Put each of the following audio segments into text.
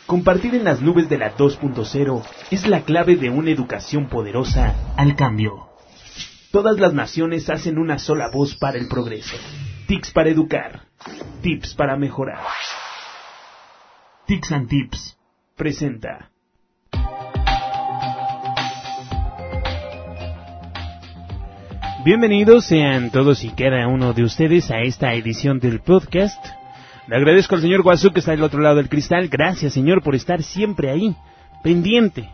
Compartir en las nubes de la 2.0 es la clave de una educación poderosa al cambio. Todas las naciones hacen una sola voz para el progreso. TICS para educar. Tips para mejorar. TICS and Tips presenta. Bienvenidos sean todos y cada uno de ustedes a esta edición del podcast. Le agradezco al señor Guazú que está del otro lado del cristal. Gracias, señor, por estar siempre ahí, pendiente,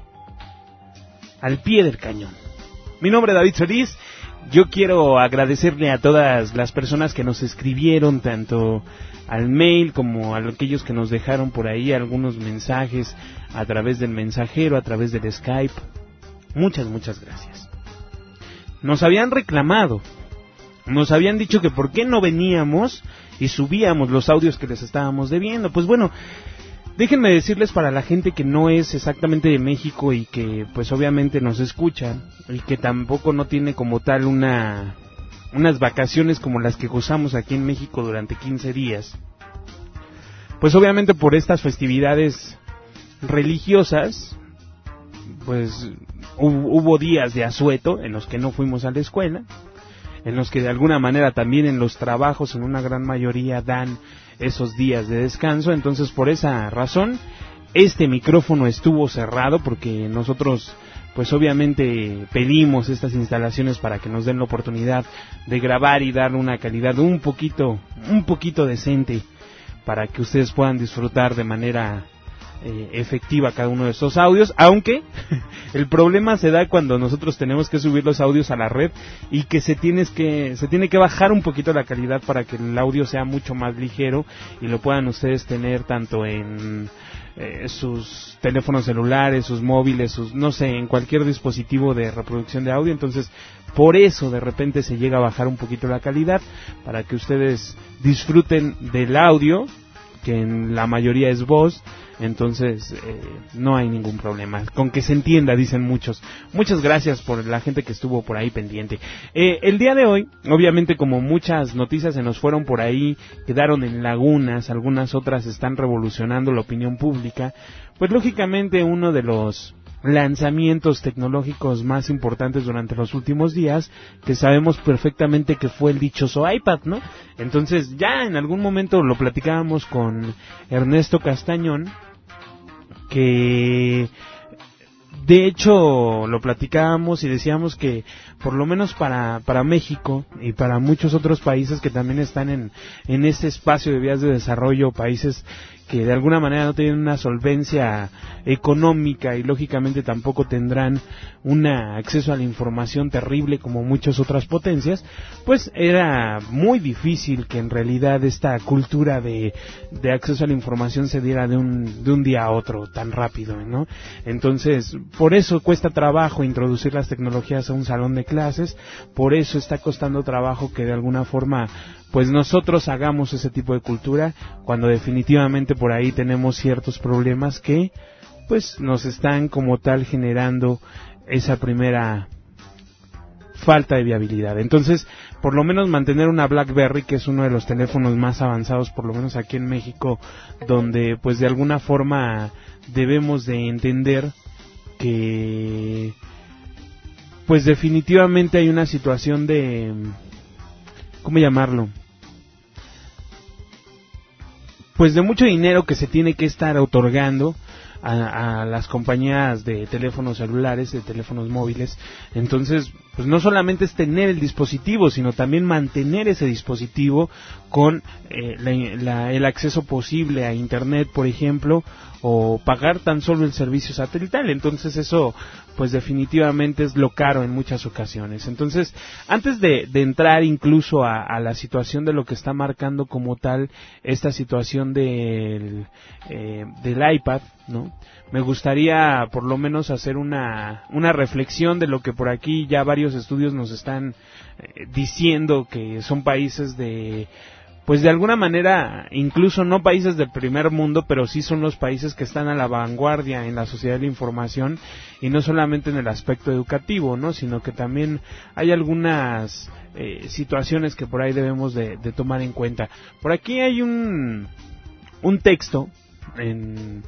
al pie del cañón. Mi nombre es David Solís. Yo quiero agradecerle a todas las personas que nos escribieron, tanto al mail como a aquellos que nos dejaron por ahí algunos mensajes a través del mensajero, a través del Skype. Muchas gracias. Nos habían reclamado, nos habían dicho que por qué no veníamos y subíamos los audios que les estábamos debiendo. Pues bueno, déjenme decirles, para la gente que no es exactamente de México y que pues obviamente nos escucha y que tampoco no tiene como tal unas vacaciones como las que gozamos aquí en México durante 15 días, pues obviamente por estas festividades religiosas, pues hubo días de asueto en los que no fuimos a la escuela, en los que de alguna manera también en los trabajos en una gran mayoría dan esos días de descanso. Entonces por esa razón este micrófono estuvo cerrado, porque nosotros pues obviamente pedimos estas instalaciones para que nos den la oportunidad de grabar y dar una calidad un poquito decente para que ustedes puedan disfrutar de manera efectiva cada uno de estos audios, aunque el problema se da cuando nosotros tenemos que subir los audios a la red y que se tiene que bajar un poquito la calidad para que el audio sea mucho más ligero y lo puedan ustedes tener tanto en sus teléfonos celulares, sus móviles, en cualquier dispositivo de reproducción de audio. Entonces por eso de repente se llega a bajar un poquito la calidad para que ustedes disfruten del audio, que en la mayoría es voz. Entonces no hay ningún problema con que se entienda, dicen muchos. Muchas gracias por la gente que estuvo por ahí pendiente. El día de hoy, obviamente, como muchas noticias se nos fueron por ahí, quedaron en lagunas, algunas otras están revolucionando la opinión pública, pues lógicamente uno de los lanzamientos tecnológicos más importantes durante los últimos días, que sabemos perfectamente que fue el dichoso iPad, ¿no? Entonces ya en algún momento lo platicábamos con Ernesto Castañón, que de hecho lo platicábamos y decíamos que por lo menos para México y para muchos otros países que también están en este espacio de vías de desarrollo, países que de alguna manera no tienen una solvencia económica y lógicamente tampoco tendrán un acceso a la información terrible como muchas otras potencias, pues era muy difícil que en realidad esta cultura de acceso a la información se diera de un día a otro tan rápido, ¿no? Entonces, por eso cuesta trabajo introducir las tecnologías a un salón de clases, por eso está costando trabajo que de alguna forma pues nosotros hagamos ese tipo de cultura, cuando definitivamente por ahí tenemos ciertos problemas que pues nos están como tal generando esa primera falta de viabilidad. Entonces, por lo menos mantener una BlackBerry, que es uno de los teléfonos más avanzados, por lo menos aquí en México, donde pues de alguna forma debemos de entender que pues definitivamente hay una situación de, ¿cómo llamarlo?, pues de mucho dinero que se tiene que estar otorgando a las compañías de teléfonos celulares, de teléfonos móviles. Entonces, pues no solamente es tener el dispositivo, sino también mantener ese dispositivo con el acceso posible a internet, por ejemplo, o pagar tan solo el servicio satelital. Entonces eso pues definitivamente es lo caro en muchas ocasiones. Entonces, antes de entrar incluso a la situación de lo que está marcando como tal esta situación del iPad, ¿no?, me gustaría por lo menos hacer una reflexión de lo que por aquí ya varios estudios nos están diciendo que son países de, pues de alguna manera, incluso no países del primer mundo, pero sí son los países que están a la vanguardia en la sociedad de la información, y no solamente en el aspecto educativo, ¿no?, sino que también hay algunas situaciones que por ahí debemos de tomar en cuenta. Por aquí hay un texto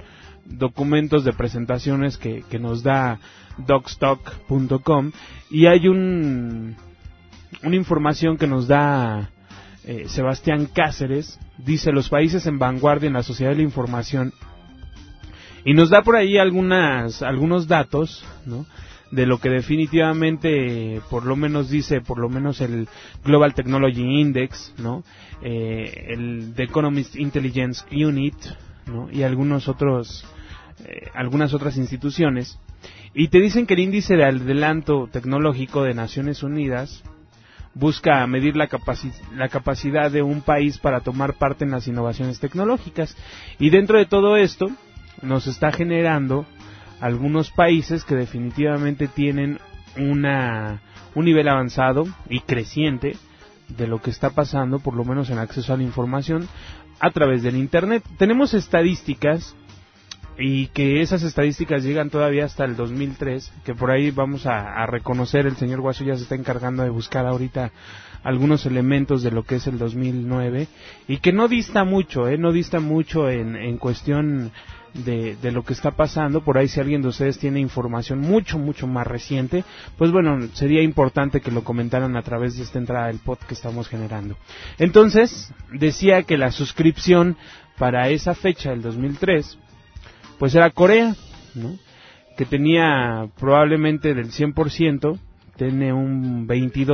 documentos de presentaciones que nos da docstock.com, y hay una información que nos da Sebastián Cáceres. Dice: los países en vanguardia en la sociedad de la información, y nos da por ahí algunos datos, ¿no?, de lo que definitivamente, por lo menos el Global Technology Index, ¿no?, el The Economist Intelligence Unit, ¿no?, y algunas otras instituciones, y te dicen que el índice de adelanto tecnológico de Naciones Unidas busca medir la capacidad de un país para tomar parte en las innovaciones tecnológicas, y dentro de todo esto nos está generando algunos países que definitivamente tienen un nivel avanzado y creciente de lo que está pasando, por lo menos en acceso a la información a través del Internet. Tenemos estadísticas, y que esas estadísticas llegan todavía hasta el 2003, que por ahí vamos a reconocer, el señor Guaso ya se está encargando de buscar ahorita algunos elementos de lo que es el 2009, y que no dista mucho en cuestión de lo que está pasando. Por ahí, si alguien de ustedes tiene información mucho más reciente, pues bueno, sería importante que lo comentaran a través de esta entrada del pod que estamos generando. Entonces, decía que la suscripción para esa fecha del 2003, pues era Corea, ¿no?, que tenía probablemente del 100%, tiene un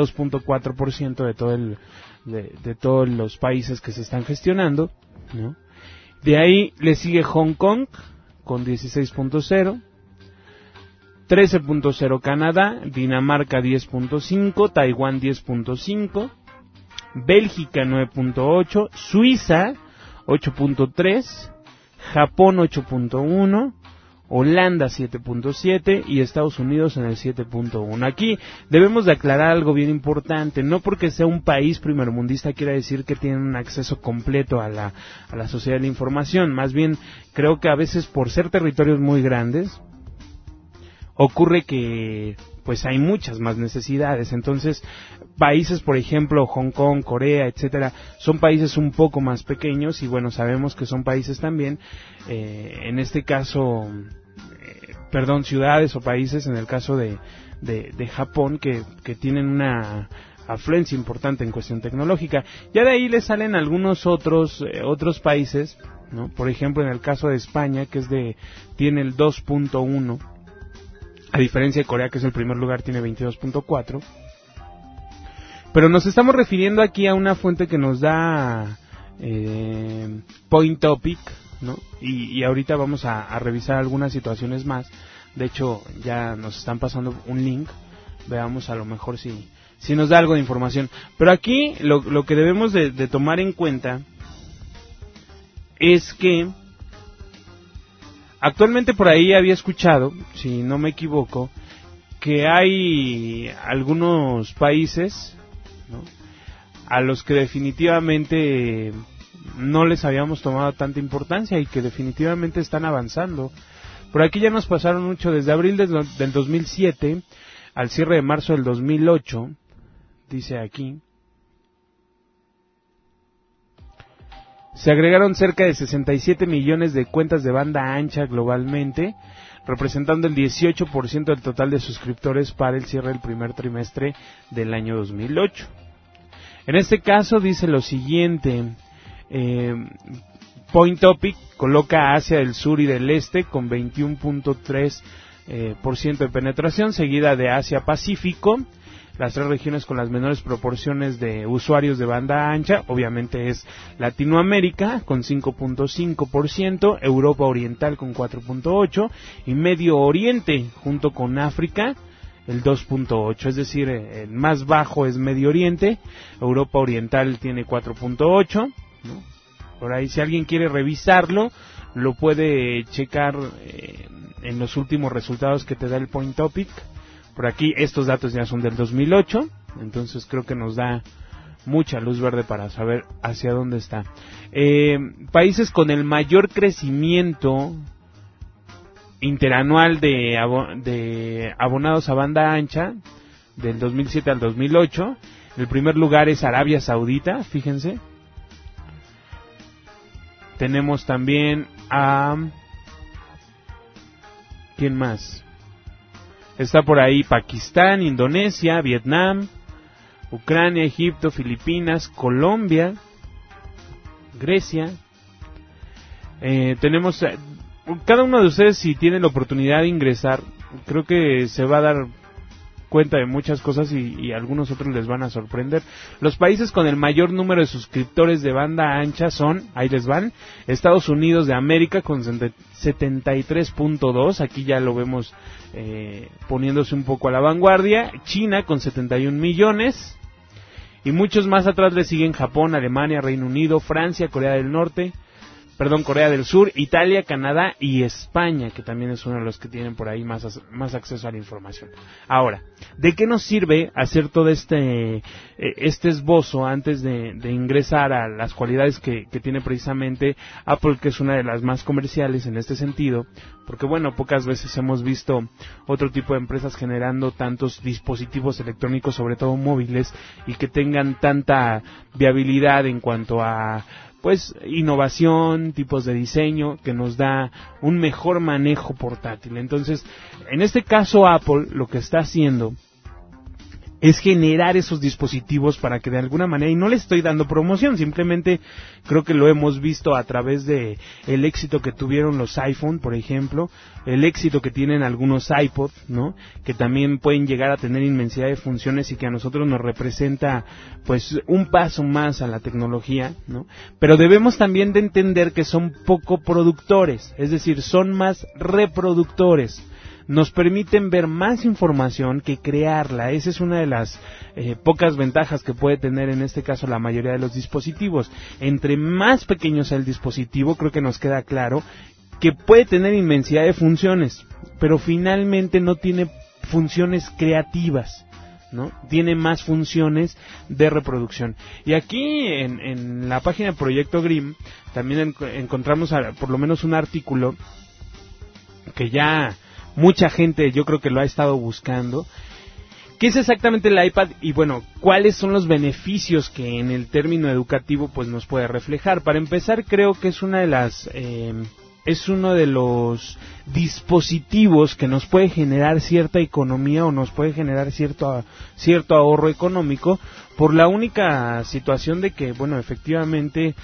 22.4% de todos los países que se están gestionando, ¿no? De ahí le sigue Hong Kong con 16.0, 13.0 Canadá, Dinamarca 10.5, Taiwán 10.5, Bélgica 9.8, Suiza 8.3, Japón 8.1, Holanda 7.7 y Estados Unidos en el 7.1. Aquí debemos de aclarar algo bien importante: no porque sea un país primermundista quiere decir que tienen un acceso completo a la sociedad de la información. Más bien, creo que a veces, por ser territorios muy grandes, ocurre que pues hay muchas más necesidades. Entonces, países, por ejemplo, Hong Kong, Corea, etcétera, son países un poco más pequeños, y bueno, sabemos que son países también, en este caso, ciudades o países, en el caso de Japón, que tienen una afluencia importante en cuestión tecnológica. Ya de ahí le salen algunos otros países, ¿no? Por ejemplo, en el caso de España, que tiene el 2.1, a diferencia de Corea, que es el primer lugar, tiene 22.4. Pero nos estamos refiriendo aquí a una fuente que nos da Point Topic, ¿no? Y ahorita vamos a revisar algunas situaciones más. De hecho, ya nos están pasando un link. Veamos a lo mejor si nos da algo de información. Pero aquí lo que debemos de tomar en cuenta es que actualmente, por ahí había escuchado, si no me equivoco, que hay algunos países, ¿no?, a los que definitivamente no les habíamos tomado tanta importancia y que definitivamente están avanzando. Por aquí ya nos pasaron mucho, desde abril del 2007 al cierre de marzo del 2008, dice aquí. Se agregaron cerca de 67 millones de cuentas de banda ancha globalmente, representando el 18% del total de suscriptores para el cierre del primer trimestre del año 2008. En este caso dice lo siguiente: Point Topic coloca a Asia del Sur y del Este con 21.3% de penetración, seguida de Asia Pacífico. Las tres regiones con las menores proporciones de usuarios de banda ancha, obviamente, es Latinoamérica con 5.5%, Europa Oriental con 4.8% y Medio Oriente junto con África el 2.8%. Es decir, el más bajo es Medio Oriente, Europa Oriental tiene 4.8%, ¿no? Por ahí, si alguien quiere revisarlo, lo puede checar en los últimos resultados que te da el Point Topic. Por aquí estos datos ya son del 2008, entonces creo que nos da mucha luz verde para saber hacia dónde está. Países con el mayor crecimiento interanual de abonados a banda ancha del 2007 al 2008. El primer lugar es Arabia Saudita, fíjense. Tenemos también a ¿Quién más? Está por ahí Pakistán, Indonesia, Vietnam, Ucrania, Egipto, Filipinas, Colombia, Grecia. Tenemos... cada uno de ustedes, si tiene la oportunidad de ingresar, creo que se va a dar cuenta de muchas cosas y algunos otros les van a sorprender. Los países con el mayor número de suscriptores de banda ancha son, ahí les van, Estados Unidos de América con 73.2, aquí ya lo vemos poniéndose un poco a la vanguardia, China con 71 millones, y muchos más atrás le siguen Japón, Alemania, Reino Unido, Francia, Corea del Sur, Italia, Canadá y España, que también es uno de los que tienen por ahí más acceso a la información. Ahora, ¿de qué nos sirve hacer todo este esbozo antes de ingresar a las cualidades que tiene precisamente Apple, que es una de las más comerciales en este sentido? Porque bueno, pocas veces hemos visto otro tipo de empresas generando tantos dispositivos electrónicos, sobre todo móviles, y que tengan tanta viabilidad en cuanto a pues innovación, tipos de diseño, que nos da un mejor manejo portátil. Entonces, en este caso Apple lo que está haciendo es generar esos dispositivos para que de alguna manera, y no le estoy dando promoción, simplemente creo que lo hemos visto a través de el éxito que tuvieron los iPhone, por ejemplo, el éxito que tienen algunos iPod, ¿no? Que también pueden llegar a tener inmensidad de funciones y que a nosotros nos representa pues un paso más a la tecnología, ¿no? Pero debemos también de entender que son poco productores, es decir, son más reproductores. Nos permiten ver más información que crearla. Esa es una de las pocas ventajas que puede tener en este caso la mayoría de los dispositivos. Entre más pequeño sea el dispositivo, creo que nos queda claro que puede tener inmensidad de funciones, pero finalmente no tiene funciones creativas, ¿no? Tiene más funciones de reproducción. Y aquí en la página de Proyecto Grimm también encontramos por lo menos un artículo que ya mucha gente yo creo que lo ha estado buscando. ¿Qué es exactamente el iPad? Y bueno, ¿cuáles son los beneficios que en el término educativo pues nos puede reflejar? Para empezar, creo que es una de las es uno de los dispositivos que nos puede generar cierta economía o nos puede generar cierto ahorro económico, por la única situación de que, bueno, efectivamente,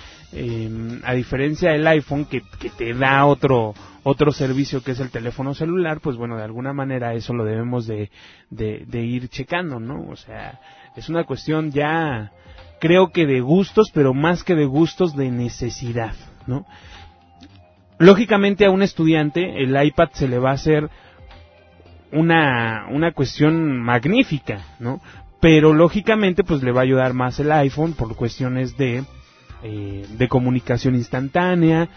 a diferencia del iPhone que te da otro servicio que es el teléfono celular, pues bueno, de alguna manera eso lo debemos de ir checando, ¿no? O sea, es una cuestión ya, creo que de gustos, pero más que de gustos, de necesidad, ¿no? Lógicamente a un estudiante el iPad se le va a hacer una cuestión magnífica, ¿no? Pero lógicamente pues le va a ayudar más el iPhone por cuestiones de comunicación instantánea,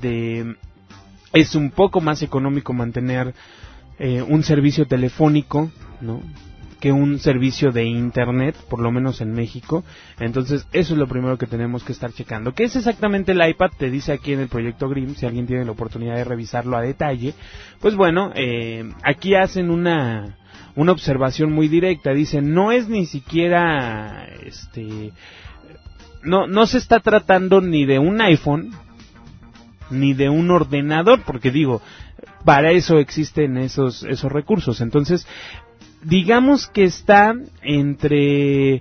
es un poco más económico mantener un servicio telefónico, ¿no?, que un servicio de internet, por lo menos en México. Entonces eso es lo primero que tenemos que estar checando. ¿Qué es exactamente el iPad? Te dice aquí en el Proyecto Grimm, si alguien tiene la oportunidad de revisarlo a detalle. Pues bueno, aquí hacen una observación muy directa. Dicen, no es ni siquiera no se está tratando ni de un iPhone ni de un ordenador, porque digo, para eso existen esos recursos. Entonces, digamos que está entre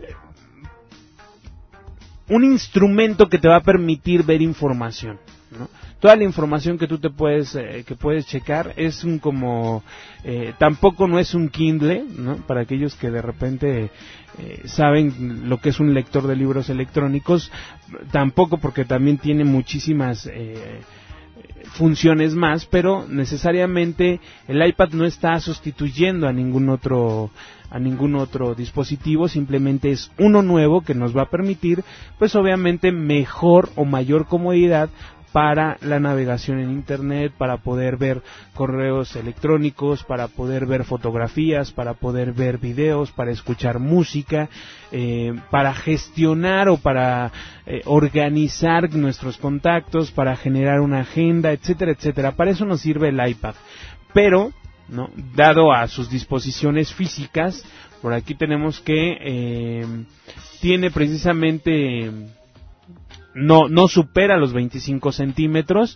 un instrumento que te va a permitir ver información, ¿no? Toda la información que tú que puedes checar es tampoco no es un Kindle, ¿no? Para aquellos que de repente saben lo que es un lector de libros electrónicos, tampoco, porque también tiene muchísimas funciones más, pero necesariamente el iPad no está sustituyendo a ningún otro dispositivo, simplemente es uno nuevo que nos va a permitir, pues obviamente, mejor o mayor comodidad para la navegación en internet, para poder ver correos electrónicos, para poder ver fotografías, para poder ver videos, para escuchar música, para gestionar o para organizar nuestros contactos, para generar una agenda, etcétera, etcétera. Para eso nos sirve el iPad. Pero, ¿no?, dado a sus disposiciones físicas, por aquí tenemos que tiene precisamente no supera los 25 centímetros,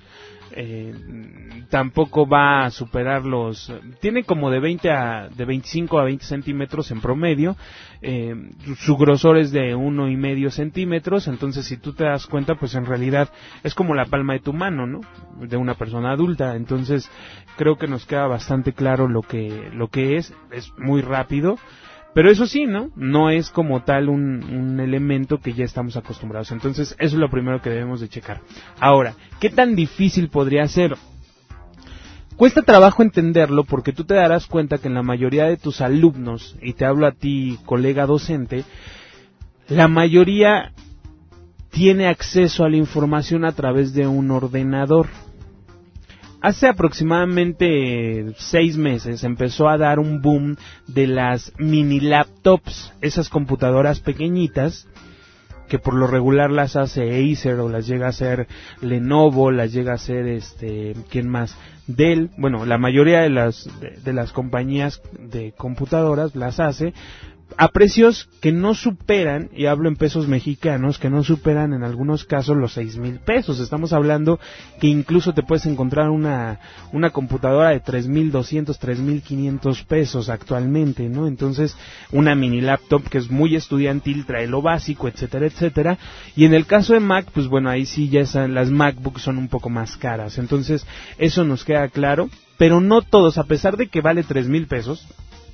tampoco va a superar tiene como de 25 a 20 centímetros en promedio, su grosor es de 1,5 centímetros, entonces si tú te das cuenta, pues en realidad es como la palma de tu mano, ¿no? De una persona adulta, entonces creo que nos queda bastante claro lo que es muy rápido. Pero eso sí, no es como tal un elemento que ya estamos acostumbrados. Entonces, eso es lo primero que debemos de checar. Ahora, ¿qué tan difícil podría ser? Cuesta trabajo entenderlo porque tú te darás cuenta que en la mayoría de tus alumnos, y te hablo a ti, colega docente, la mayoría tiene acceso a la información a través de un ordenador. Hace aproximadamente 6 meses empezó a dar un boom de las mini laptops, esas computadoras pequeñitas que por lo regular las hace Acer o las llega a hacer Lenovo, las llega a hacer ¿quién más? Dell. Bueno, la mayoría de las compañías de computadoras las hace a precios que no superan, y hablo en pesos mexicanos, que no superan en algunos casos los 6,000 pesos. Estamos hablando que incluso te puedes encontrar una computadora de 3,200, 3,500 pesos actualmente, ¿no? Entonces, una mini laptop que es muy estudiantil, trae lo básico, etcétera, etcétera. Y en el caso de Mac, pues bueno, ahí sí ya las MacBooks son un poco más caras. Entonces, eso nos queda claro, pero no todos, a pesar de que vale 3,000 pesos,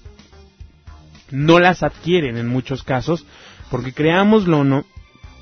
no las adquieren en muchos casos, porque creámoslo o no,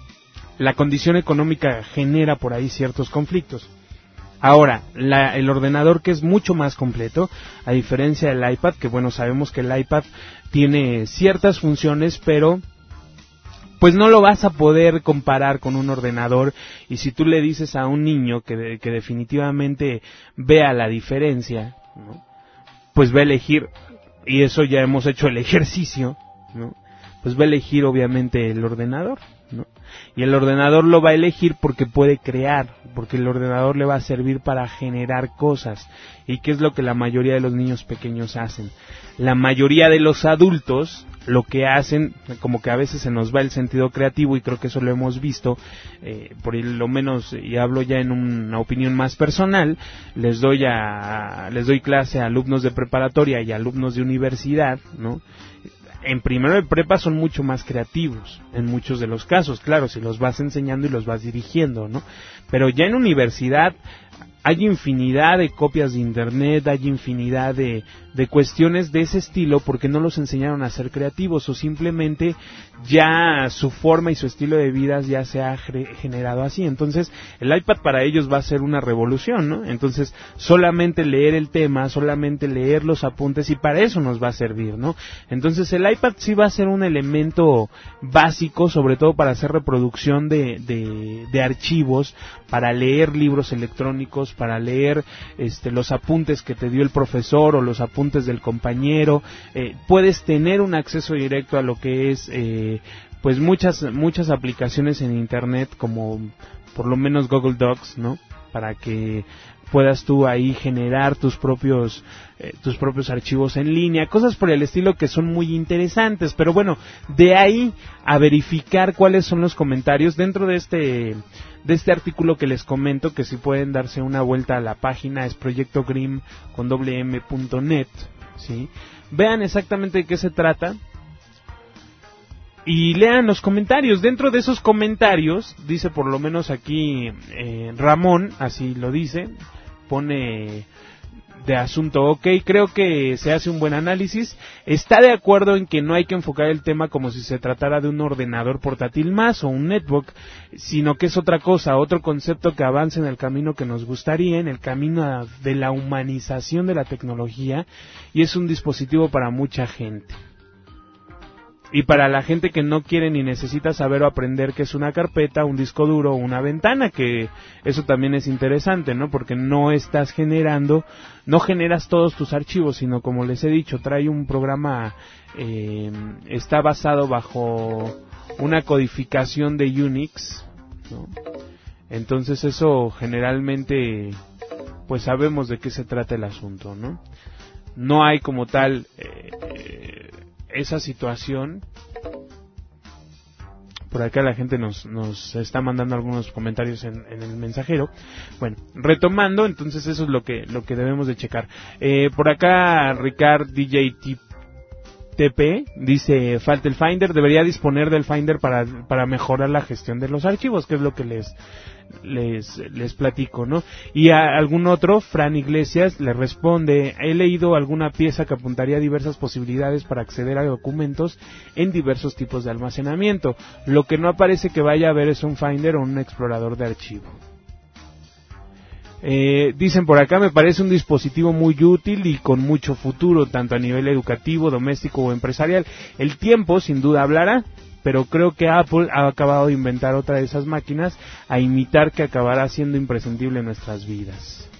la condición económica genera por ahí ciertos conflictos. Ahora, el ordenador, que es mucho más completo, a diferencia del iPad, que bueno, sabemos que el iPad tiene ciertas funciones, pero pues no lo vas a poder comparar con un ordenador, y si tú le dices a un niño que definitivamente vea la diferencia, ¿no? Pues va a elegir, y eso ya hemos hecho el ejercicio, ¿no? Pues va a elegir obviamente el ordenador, ¿no? Y el ordenador lo va a elegir porque puede crear, porque el ordenador le va a servir para generar cosas. ¿Y qué es lo que la mayoría de los niños pequeños hacen? La mayoría de los adultos lo que hacen, como que a veces se nos va el sentido creativo, y creo que eso lo hemos visto, por lo menos, y hablo ya en una opinión más personal, les doy clase a alumnos de preparatoria y alumnos de universidad, ¿no? En primero de prepa son mucho más creativos, en muchos de los casos, claro, si los vas enseñando y los vas dirigiendo, ¿no? Pero ya en universidad hay infinidad de copias de internet, hay infinidad de cuestiones de ese estilo, porque no los enseñaron a ser creativos, o simplemente ya su forma y su estilo de vida ya se ha generado así. Entonces el iPad para ellos va a ser una revolución, ¿no? Entonces solamente leer el tema, solamente leer los apuntes, y para eso nos va a servir, ¿no? Entonces el iPad sí va a ser un elemento básico, sobre todo para hacer reproducción de archivos, para leer libros electrónicos, para leer los apuntes que te dio el profesor o los apuntes del compañero. Puedes tener un acceso directo a lo que es pues muchas aplicaciones en internet, como por lo menos Google Docs, ¿no? Para que puedas tú ahí generar tus propios archivos en línea, cosas por el estilo que son muy interesantes. Pero bueno, de ahí a verificar cuáles son los comentarios dentro de este artículo que les comento, que si pueden darse una vuelta a la página, es proyectogrim.net, ¿sí? Vean exactamente de qué se trata y lean los comentarios. Dentro de esos comentarios, dice por lo menos aquí Ramón, así lo dice, pone de asunto: ok, creo que se hace un buen análisis, está de acuerdo en que no hay que enfocar el tema como si se tratara de un ordenador portátil más o un netbook, sino que es otra cosa, otro concepto que avanza en el camino que nos gustaría, en el camino de la humanización de la tecnología, y es un dispositivo para mucha gente. Y para la gente que no quiere ni necesita saber o aprender qué es una carpeta, un disco duro o una ventana, que eso también es interesante, ¿no? Porque no generas todos tus archivos, sino, como les he dicho, trae un programa, está basado bajo una codificación de Unix, ¿no? Entonces eso generalmente, pues sabemos de qué se trata el asunto, ¿no? No hay como tal esa situación, Por acá la gente nos está mandando algunos comentarios en el mensajero. Bueno, retomando, entonces eso es lo que debemos de checar. Por acá Ricard DJ TP dice, falta el Finder, debería disponer del Finder para mejorar la gestión de los archivos, que es lo que les platico, ¿no? Y a algún otro, Fran Iglesias, le responde, he leído alguna pieza que apuntaría a diversas posibilidades para acceder a documentos en diversos tipos de almacenamiento. Lo que no aparece que vaya a haber es un Finder o un explorador de archivo. Dicen por acá, me parece un dispositivo muy útil y con mucho futuro, tanto a nivel educativo, doméstico o empresarial. El tiempo sin duda hablará, pero creo que Apple ha acabado de inventar otra de esas máquinas a imitar que acabará siendo imprescindible en nuestras vidas.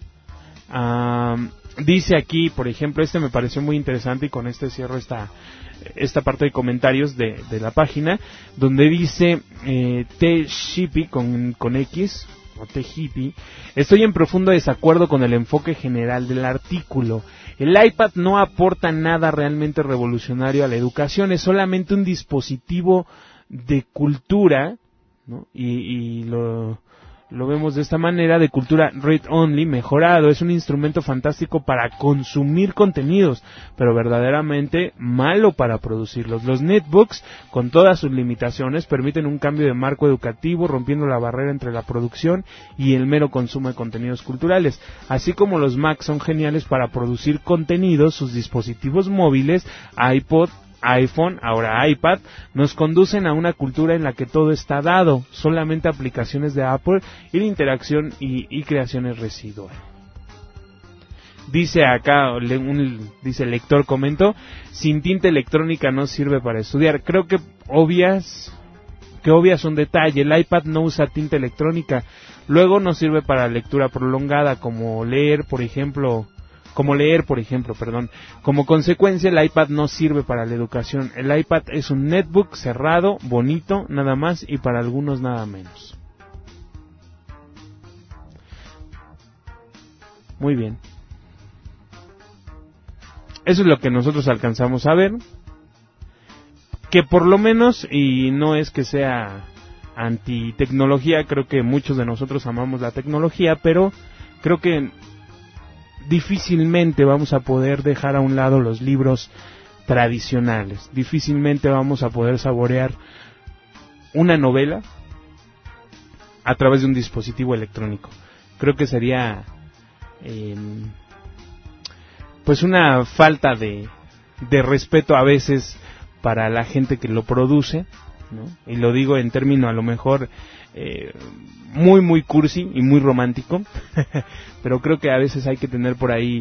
Dice aquí, por ejemplo, me pareció muy interesante y con este cierro esta parte de comentarios de la página, donde dice T-Shippy con X, o T-Hippie, estoy en profundo desacuerdo con el enfoque general del artículo. El iPad no aporta nada realmente revolucionario a la educación, es solamente un dispositivo de cultura, ¿no? Y lo vemos de esta manera, de cultura read-only mejorado. Es un instrumento fantástico para consumir contenidos, pero verdaderamente malo para producirlos. Los netbooks, con todas sus limitaciones, permiten un cambio de marco educativo, rompiendo la barrera entre la producción y el mero consumo de contenidos culturales. Así como los Mac son geniales para producir contenidos, sus dispositivos móviles, iPod, iPhone, ahora iPad, nos conducen a una cultura en la que todo está dado, solamente aplicaciones de Apple y la interacción y creaciones residuales. Dice acá, dice el lector comentó, sin tinta electrónica no sirve para estudiar. Creo que obvias son detalle. El iPad no usa tinta electrónica, luego no sirve para lectura prolongada, como leer, por ejemplo. Como consecuencia, el iPad no sirve para la educación. El iPad es un netbook cerrado, bonito, nada más, y para algunos nada menos. Muy bien. Eso es lo que nosotros alcanzamos a ver. Que por lo menos, y no es que sea anti-tecnología, creo que muchos de nosotros amamos la tecnología, pero creo que difícilmente vamos a poder dejar a un lado los libros tradicionales. Difícilmente vamos a poder saborear una novela a través de un dispositivo electrónico. Creo que sería pues una falta de respeto a veces para la gente que lo produce, ¿no? Y lo digo en término a lo mejor muy muy cursi y muy romántico, pero creo que a veces hay que tener por ahí,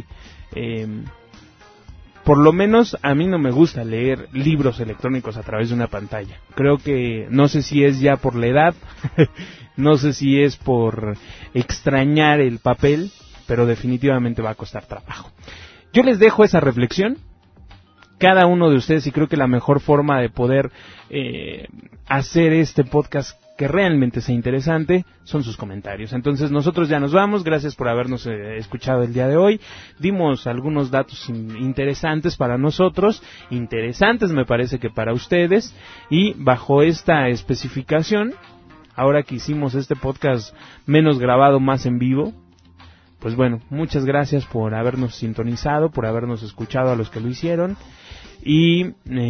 por lo menos a mí no me gusta leer libros electrónicos a través de una pantalla. Creo que, no sé si es ya por la edad, no sé si es por extrañar el papel, pero definitivamente va a costar trabajo. Yo les dejo esa reflexión, cada uno de ustedes, y creo que la mejor forma de poder hacer este podcast que realmente sea interesante son sus comentarios. Entonces nosotros ya nos vamos, gracias por habernos escuchado el día de hoy. Dimos algunos datos interesantes para nosotros, interesantes me parece que para ustedes, y bajo esta especificación, ahora que hicimos este podcast menos grabado, más en vivo, pues bueno, muchas gracias por habernos sintonizado, por habernos escuchado a los que lo hicieron, y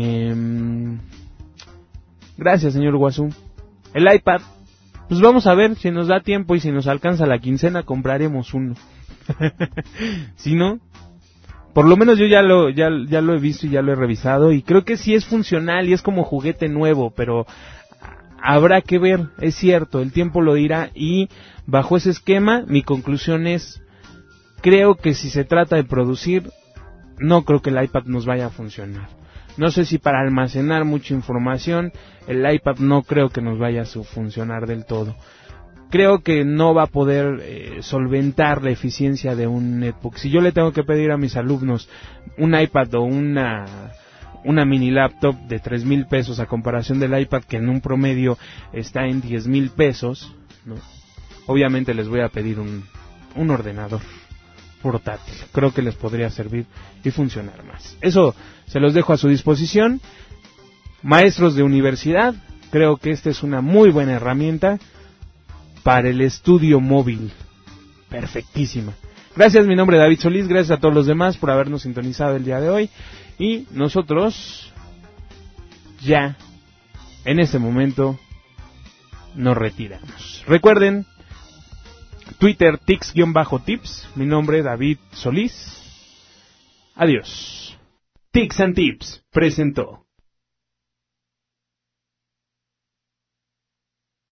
gracias, señor Guazú. El iPad, pues vamos a ver si nos da tiempo y si nos alcanza la quincena, compraremos uno. Si no, por lo menos yo ya lo he visto y ya lo he revisado, y creo que sí es funcional y es como juguete nuevo, pero habrá que ver, es cierto, el tiempo lo dirá. Y bajo ese esquema, mi conclusión es, creo que si se trata de producir, no creo que el iPad nos vaya a funcionar. No sé si para almacenar mucha información, el iPad no creo que nos vaya a funcionar del todo. Creo que no va a poder solventar la eficiencia de un netbook. Si yo le tengo que pedir a mis alumnos un iPad o una mini laptop de 3,000 pesos a comparación del iPad, que en un promedio está en 10,000 pesos, ¿no? Obviamente les voy a pedir un ordenador portátil. Creo que les podría servir y funcionar más. Eso se los dejo a su disposición. Maestros de universidad, creo que esta es una muy buena herramienta para el estudio móvil. Perfectísima. Gracias, mi nombre es David Solís, gracias a todos los demás por habernos sintonizado el día de hoy. Y nosotros ya, en este momento, nos retiramos. Recuerden, Twitter, tics-tips, mi nombre David Solís. Adiós. Tics and Tips presentó.